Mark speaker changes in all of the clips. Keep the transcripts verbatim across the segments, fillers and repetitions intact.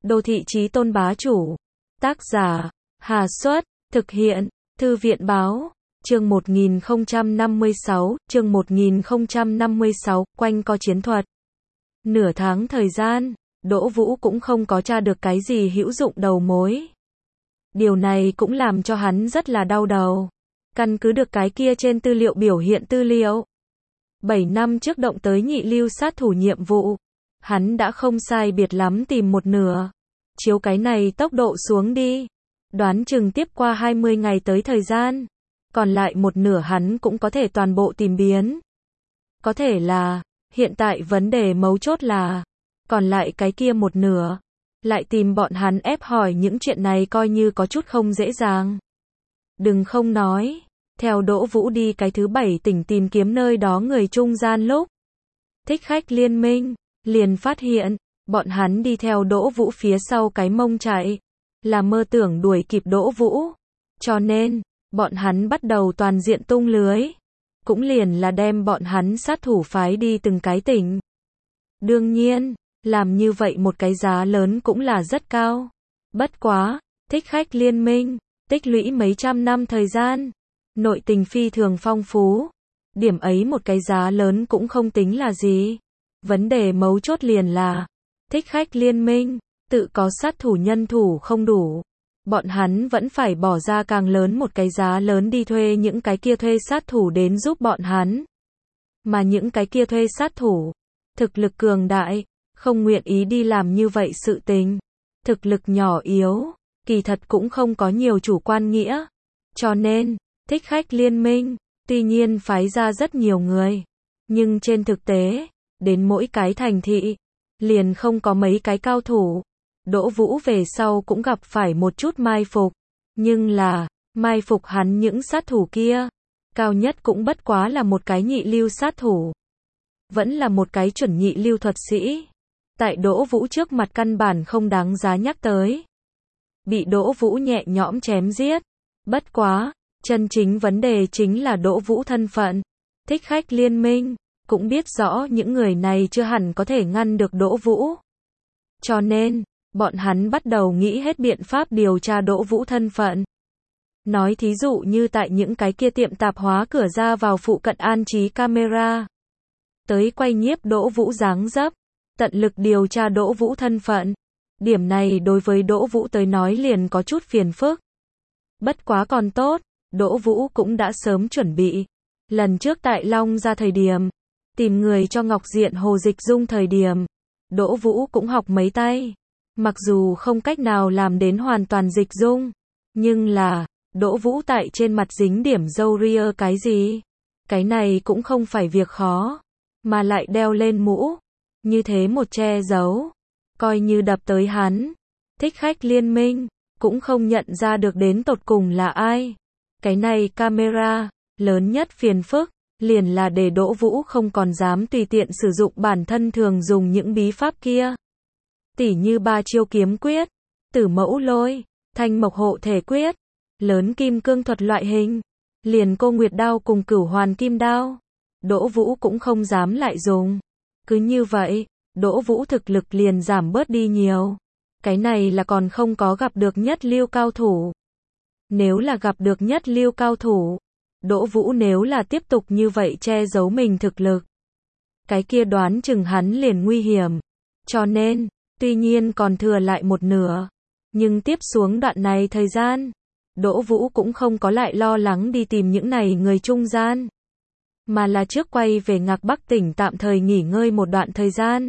Speaker 1: Đô thị chí tôn bá chủ. Tác giả, Hà Xuất, thực hiện, Thư viện báo. Chương một nghìn không trăm năm mươi sáu, chương một nghìn không trăm năm mươi sáu, quanh co chiến thuật. Nửa tháng thời gian, Đỗ Vũ cũng không có tra được cái gì hữu dụng đầu mối. Điều này cũng làm cho hắn rất là đau đầu. Căn cứ được cái kia trên tư liệu biểu hiện tư liệu. bảy năm trước động tới nhị lưu sát thủ nhiệm vụ. Hắn đã không sai biệt lắm tìm một nửa. Chiếu cái này tốc độ xuống đi. Đoán chừng tiếp qua hai mươi ngày tới thời gian. Còn lại một nửa hắn cũng có thể toàn bộ tìm biến. Có thể là, hiện tại vấn đề mấu chốt là, còn lại cái kia một nửa. Lại tìm bọn hắn ép hỏi những chuyện này coi như có chút không dễ dàng. Đừng không nói, theo Đỗ Vũ đi cái thứ bảy tỉnh tìm kiếm nơi đó người trung gian lúc. Thích Khách Liên Minh, liền phát hiện, bọn hắn đi theo Đỗ Vũ phía sau cái mông chạy, là mơ tưởng đuổi kịp Đỗ Vũ. Cho nên, bọn hắn bắt đầu toàn diện tung lưới. Cũng liền là đem bọn hắn sát thủ phái đi từng cái tỉnh. Đương nhiên, làm như vậy một cái giá lớn cũng là rất cao. Bất quá, Thích Khách Liên Minh, tích lũy mấy trăm năm thời gian. Nội tình phi thường phong phú. Điểm ấy một cái giá lớn cũng không tính là gì. Vấn đề mấu chốt liền là, Thích Khách Liên Minh, tự có sát thủ nhân thủ không đủ. Bọn hắn vẫn phải bỏ ra càng lớn một cái giá lớn đi thuê những cái kia thuê sát thủ đến giúp bọn hắn. Mà những cái kia thuê sát thủ, thực lực cường đại, không nguyện ý đi làm như vậy sự tình. Thực lực nhỏ yếu, kỳ thật cũng không có nhiều chủ quan nghĩa. Cho nên, Thích Khách Liên Minh, tuy nhiên phái ra rất nhiều người. Nhưng trên thực tế, đến mỗi cái thành thị, liền không có mấy cái cao thủ. Đỗ Vũ về sau cũng gặp phải một chút mai phục. Nhưng là, mai phục hắn những sát thủ kia. Cao nhất cũng bất quá là một cái nhị lưu sát thủ. Vẫn là một cái chuẩn nhị lưu thuật sĩ. Tại Đỗ Vũ trước mặt căn bản không đáng giá nhắc tới. Bị Đỗ Vũ nhẹ nhõm chém giết. Bất quá, chân chính vấn đề chính là Đỗ Vũ thân phận. Thích Khách Liên Minh, cũng biết rõ những người này chưa hẳn có thể ngăn được Đỗ Vũ. Cho nên, bọn hắn bắt đầu nghĩ hết biện pháp điều tra Đỗ Vũ thân phận. Nói thí dụ như tại những cái kia tiệm tạp hóa cửa ra vào phụ cận an trí camera. Tới quay nhiếp Đỗ Vũ dáng dấp. Tận lực điều tra Đỗ Vũ thân phận. Điểm này đối với Đỗ Vũ tới nói liền có chút phiền phức. Bất quá còn tốt, Đỗ Vũ cũng đã sớm chuẩn bị. Lần trước tại Long ra thời điểm, tìm người cho Ngọc Diện Hồ Dịch Dung thời điểm, Đỗ Vũ cũng học mấy tay. Mặc dù không cách nào làm đến hoàn toàn dịch dung, nhưng là, Đỗ Vũ tại trên mặt dính điểm râu ria cái gì. Cái này cũng không phải việc khó, mà lại đeo lên mũ. Như thế một che giấu, coi như đập tới hắn. Thích Khách Liên Minh, cũng không nhận ra được đến tột cùng là ai. Cái này camera, lớn nhất phiền phức, liền là để Đỗ Vũ không còn dám tùy tiện sử dụng bản thân thường dùng những bí pháp kia. Tỉ như ba chiêu kiếm quyết, tử mẫu lôi, thanh mộc hộ thể quyết, lớn kim cương thuật loại hình, liền cô nguyệt đao cùng cửu hoàn kim đao. Đỗ Vũ cũng không dám lại dùng. Cứ như vậy, Đỗ Vũ thực lực liền giảm bớt đi nhiều. Cái này là còn không có gặp được nhất lưu cao thủ. Nếu là gặp được nhất lưu cao thủ, Đỗ Vũ nếu là tiếp tục như vậy che giấu mình thực lực, cái kia đoán chừng hắn liền nguy hiểm. Cho nên, tuy nhiên còn thừa lại một nửa, nhưng tiếp xuống đoạn này thời gian, Đỗ Vũ cũng không có lại lo lắng đi tìm những này người trung gian, mà là trước quay về Ngạc Bắc tỉnh tạm thời nghỉ ngơi một đoạn thời gian.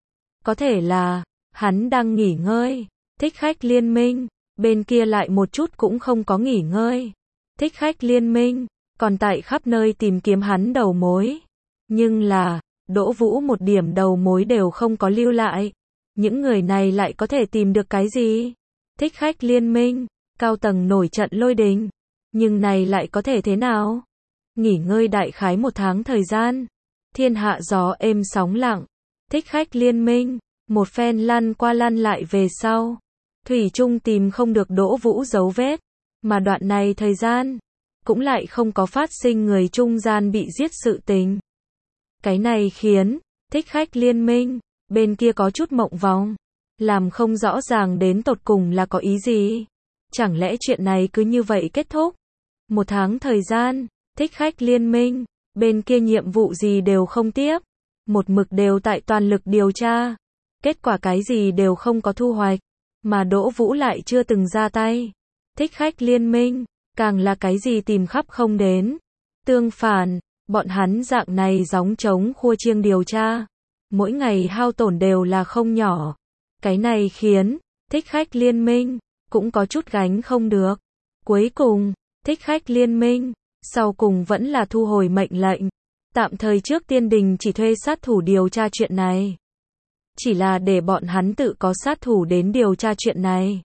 Speaker 1: Có thể là, hắn đang nghỉ ngơi, Thích Khách Liên Minh, bên kia lại một chút cũng không có nghỉ ngơi. Thích Khách Liên Minh, còn tại khắp nơi tìm kiếm hắn đầu mối. Nhưng là, Đỗ Vũ một điểm đầu mối đều không có lưu lại. Những người này lại có thể tìm được cái gì? Thích Khách Liên Minh, cao tầng nổi trận lôi đình. Nhưng này lại có thể thế nào? Nghỉ ngơi đại khái một tháng thời gian. Thiên hạ gió êm sóng lặng. Thích Khách Liên Minh, một phen lăn qua lăn lại về sau. Thủy chung tìm không được Đỗ Vũ dấu vết. Mà đoạn này thời gian, cũng lại không có phát sinh người trung gian bị giết sự tình. Cái này khiến Thích Khách Liên Minh bên kia có chút mộng vòng. làm không rõ ràng đến tột cùng là có ý gì. Chẳng lẽ chuyện này cứ như vậy kết thúc? Một tháng thời gian, Thích Khách Liên Minh, bên kia nhiệm vụ gì đều không tiếp. Một mực đều tại toàn lực điều tra. Kết quả cái gì đều không có thu hoạch. Mà Đỗ Vũ lại chưa từng ra tay. Thích Khách Liên Minh, càng là cái gì tìm khắp không đến. Tương phản, bọn hắn dạng này gióng trống khua chiêng điều tra. Mỗi ngày hao tổn đều là không nhỏ. Cái này khiến Thích Khách Liên Minh cũng có chút gánh không được. Cuối cùng, Thích Khách Liên Minh sau cùng vẫn là thu hồi mệnh lệnh. Tạm thời trước tiên đình chỉ thuê sát thủ điều tra chuyện này. Chỉ là để bọn hắn tự có sát thủ đến điều tra chuyện này.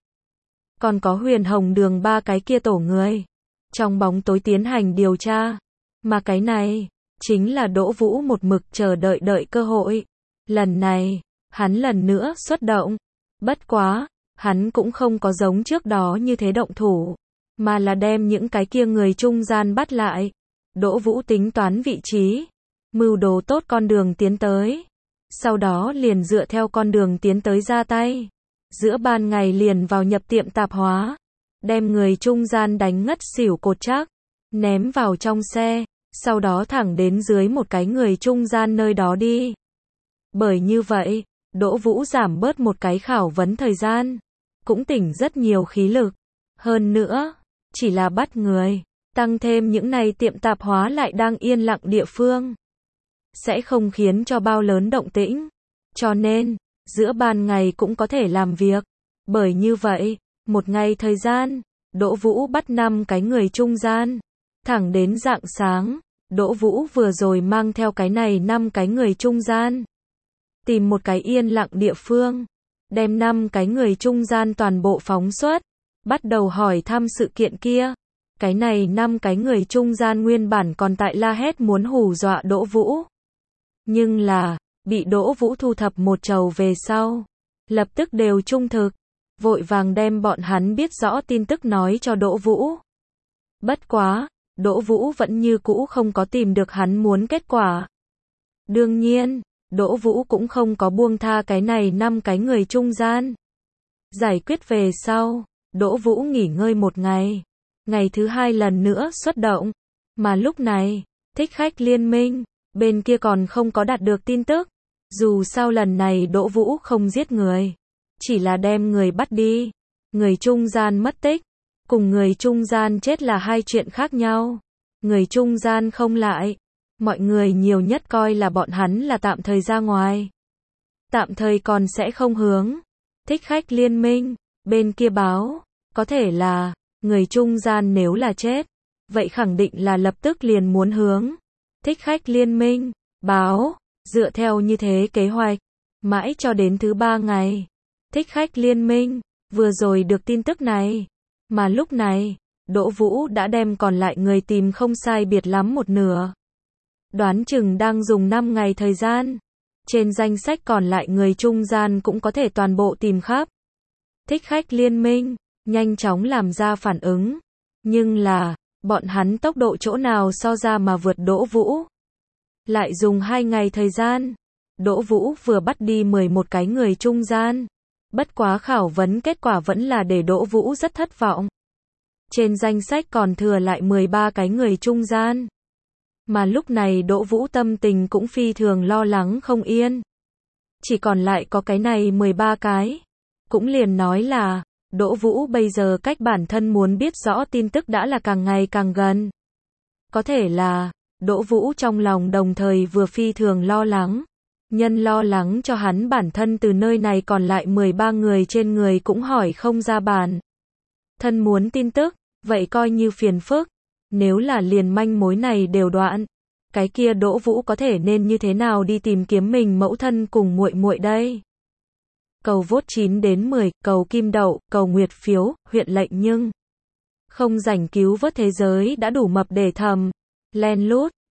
Speaker 1: Còn có Huyền Hồng Đường ba cái kia tổ người. Trong bóng tối tiến hành điều tra. Mà cái này, chính là Đỗ Vũ một mực chờ đợi đợi cơ hội. Lần này, hắn lần nữa xuất động. Bất quá, hắn cũng không có giống trước đó như thế động thủ. Mà là đem những cái kia người trung gian bắt lại. Đỗ Vũ tính toán vị trí. Mưu đồ tốt con đường tiến tới. Sau đó liền dựa theo con đường tiến tới ra tay. Giữa ban ngày liền vào nhập tiệm tạp hóa. Đem người trung gian đánh ngất xỉu cột chắc. Ném vào trong xe. Sau đó thẳng đến dưới một cái người trung gian nơi đó đi. Bởi như vậy, Đỗ Vũ giảm bớt một cái khảo vấn thời gian. Cũng tỉnh rất nhiều khí lực. Hơn nữa, chỉ là bắt người. Tăng thêm những này tiệm tạp hóa lại đang yên lặng địa phương. Sẽ không khiến cho bao lớn động tĩnh. Cho nên, giữa ban ngày cũng có thể làm việc. Bởi như vậy, một ngày thời gian, Đỗ Vũ bắt năm cái người trung gian. Thẳng đến rạng sáng, Đỗ Vũ vừa rồi mang theo cái này năm cái người trung gian. Tìm một cái yên lặng địa phương. Đem năm cái người trung gian toàn bộ phóng xuất. Bắt đầu hỏi thăm sự kiện kia. Cái này năm cái người trung gian nguyên bản còn tại la hét muốn hù dọa Đỗ Vũ. Nhưng là, bị Đỗ Vũ thu thập một trầu về sau. Lập tức đều trung thực. Vội vàng đem bọn hắn biết rõ tin tức nói cho Đỗ Vũ. Bất quá, Đỗ Vũ vẫn như cũ không có tìm được hắn muốn kết quả. Đương nhiên, Đỗ Vũ cũng không có buông tha cái này năm cái người trung gian. Giải quyết về sau, Đỗ Vũ nghỉ ngơi một ngày. Ngày thứ hai lần nữa xuất động. Mà lúc này, Thích Khách Liên Minh, bên kia còn không có đạt được tin tức. Dù sao lần này Đỗ Vũ không giết người. Chỉ là đem người bắt đi. Người trung gian mất tích. Cùng người trung gian chết là hai chuyện khác nhau. Người trung gian không lại. Mọi người nhiều nhất coi là bọn hắn là tạm thời ra ngoài. Tạm thời còn sẽ không hướng. Thích Khách Liên Minh, bên kia báo, có thể là, người trung gian nếu là chết. Vậy khẳng định là lập tức liền muốn hướng. Thích Khách Liên Minh, báo, dựa theo như thế kế hoạch. Mãi cho đến thứ ba ngày. Thích Khách Liên Minh, vừa rồi được tin tức này. Mà lúc này, Đỗ Vũ đã đem còn lại người tìm không sai biệt lắm một nửa. Đoán chừng đang dùng năm ngày thời gian. Trên danh sách còn lại người trung gian cũng có thể toàn bộ tìm khắp. Thích Khách Liên Minh, nhanh chóng làm ra phản ứng. Nhưng là, bọn hắn tốc độ chỗ nào so ra mà vượt Đỗ Vũ. Lại dùng hai ngày thời gian. Đỗ Vũ vừa bắt đi mười một cái người trung gian. Bất quá khảo vấn kết quả vẫn là để Đỗ Vũ rất thất vọng. Trên danh sách còn thừa lại mười ba cái người trung gian. Mà lúc này Đỗ Vũ tâm tình cũng phi thường lo lắng không yên. Chỉ còn lại có cái này mười ba cái. Cũng liền nói là, Đỗ Vũ bây giờ cách bản thân muốn biết rõ tin tức đã là càng ngày càng gần. Có thể là, Đỗ Vũ trong lòng đồng thời vừa phi thường lo lắng. Nhân lo lắng cho hắn bản thân từ nơi này còn lại mười ba người trên người cũng hỏi không ra bản. Thân muốn tin tức, vậy coi như phiền phức. Nếu là liền manh mối này đều đoạn, cái kia Đỗ Vũ có thể nên như thế nào đi tìm kiếm mình mẫu thân cùng muội muội đây? Cầu vote chín đến mười, cầu kim đậu, cầu nguyệt phiếu, huyện lệnh nhưng không rảnh cứu vớt thế giới đã đủ mập để thầm. Len lút,